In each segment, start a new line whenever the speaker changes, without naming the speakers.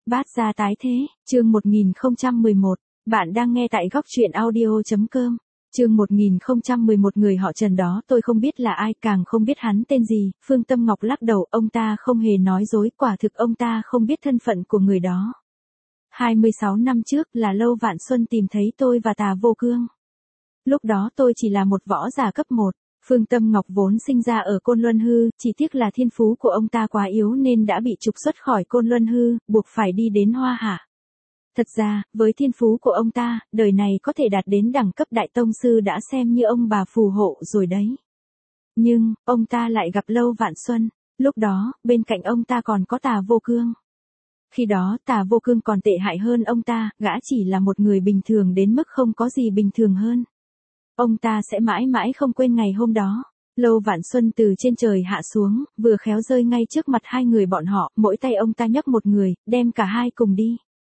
Bát gia tái thế, chương 1011, bạn đang nghe tại góc truyện audio.com. Chương 1011 người họ Trần đó tôi không biết là ai, càng không biết hắn tên gì. Phương Tâm Ngọc lắc đầu, ông ta không hề nói dối, quả thực ông ta không biết thân phận của người đó. 26 năm trước là Lâu Vạn Xuân tìm thấy tôi và Tà Vô Cương. Lúc đó tôi chỉ là một võ giả cấp 1. Phương Tâm Ngọc vốn sinh ra ở Côn Luân Hư, chỉ tiếc là thiên phú của ông ta quá yếu nên đã bị trục xuất khỏi Côn Luân Hư, buộc phải đi đến Hoa Hạ. Thật ra, với thiên phú của ông ta, đời này có thể đạt đến đẳng cấp đại tông sư đã xem như ông bà phù hộ rồi đấy. Nhưng, ông ta lại gặp Lâu Vạn Xuân, lúc đó, bên cạnh ông ta còn có Tà Vô Cương. Khi đó Tà Vô Cương còn tệ hại hơn ông ta, gã chỉ là một người bình thường đến mức không có gì bình thường hơn. Ông ta sẽ mãi mãi không quên ngày hôm đó. Lâu Vạn Xuân từ trên trời hạ xuống, vừa khéo rơi ngay trước mặt hai người bọn họ, mỗi tay ông ta nhấc một người, đem cả hai cùng đi.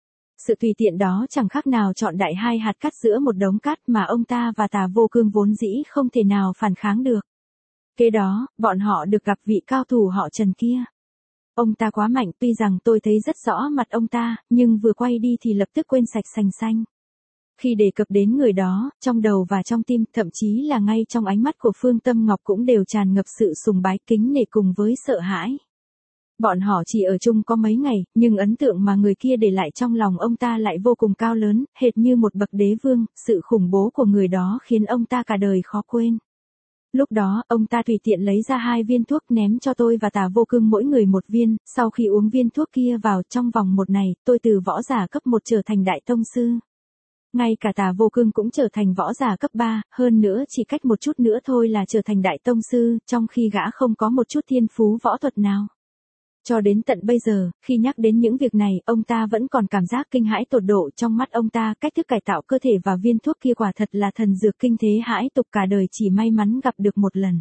Sự tùy tiện đó chẳng khác nào chọn đại hai hạt cát giữa một đống cát mà ông ta và Tà Vô Cương vốn dĩ không thể nào phản kháng được. Kế đó, bọn họ được gặp vị cao thủ họ Trần kia. Ông ta quá mạnh, tuy rằng tôi thấy rất rõ mặt ông ta, nhưng vừa quay đi thì lập tức quên sạch sành xanh. Khi đề cập đến người đó, trong đầu và trong tim, thậm chí là ngay trong ánh mắt của Phương Tâm Ngọc cũng đều tràn ngập sự sùng bái kính nể cùng với sợ hãi. Bọn họ chỉ ở chung có mấy ngày, nhưng ấn tượng mà người kia để lại trong lòng ông ta lại vô cùng cao lớn, hệt như một bậc đế vương, sự khủng bố của người đó khiến ông ta cả đời khó quên. Lúc đó, ông ta tùy tiện lấy ra 2 viên thuốc ném cho tôi và Tà Vô Cương mỗi người 1 viên, sau khi uống viên thuốc kia vào trong vòng 1 ngày, tôi từ võ giả cấp 1 trở thành đại tông sư. Ngay cả Tà Vô Cương cũng trở thành võ giả cấp 3, hơn nữa chỉ cách một chút nữa thôi là trở thành đại tông sư, trong khi gã không có một chút thiên phú võ thuật nào. Cho đến tận bây giờ, khi nhắc đến những việc này, ông ta vẫn còn cảm giác kinh hãi tột độ. Trong mắt ông ta, cách thức cải tạo cơ thể và viên thuốc kia quả thật là thần dược kinh thế hãi tục, cả đời chỉ may mắn gặp được một lần.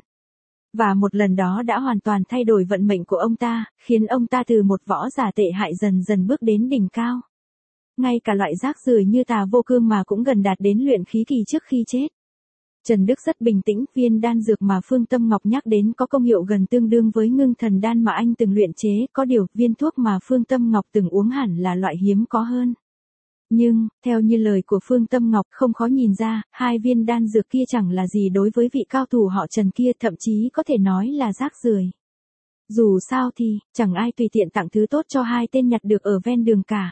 Và một lần đó đã hoàn toàn thay đổi vận mệnh của ông ta, khiến ông ta từ một võ giả tệ hại dần dần bước đến đỉnh cao. Ngay cả loại rác rưởi như Tà Vô Cương mà cũng gần đạt đến luyện khí kỳ trước khi chết. Trần Đức rất bình tĩnh, viên đan dược mà Phương Tâm Ngọc nhắc đến có công hiệu gần tương đương với ngưng thần đan mà anh từng luyện chế, có điều, viên thuốc mà Phương Tâm Ngọc từng uống hẳn là loại hiếm có hơn. Nhưng, theo như lời của Phương Tâm Ngọc, không khó nhìn ra, 2 viên đan dược kia chẳng là gì đối với vị cao thủ họ Trần kia, thậm chí có thể nói là rác rưởi. Dù sao thì, chẳng ai tùy tiện tặng thứ tốt cho 2 tên nhặt được ở ven đường cả.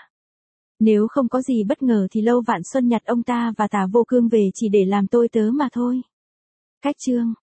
Nếu không có gì bất ngờ thì Lâu Vạn Xuân nhặt ông ta và Tà Vô Cương về chỉ để làm tôi tớ mà thôi. Cách chương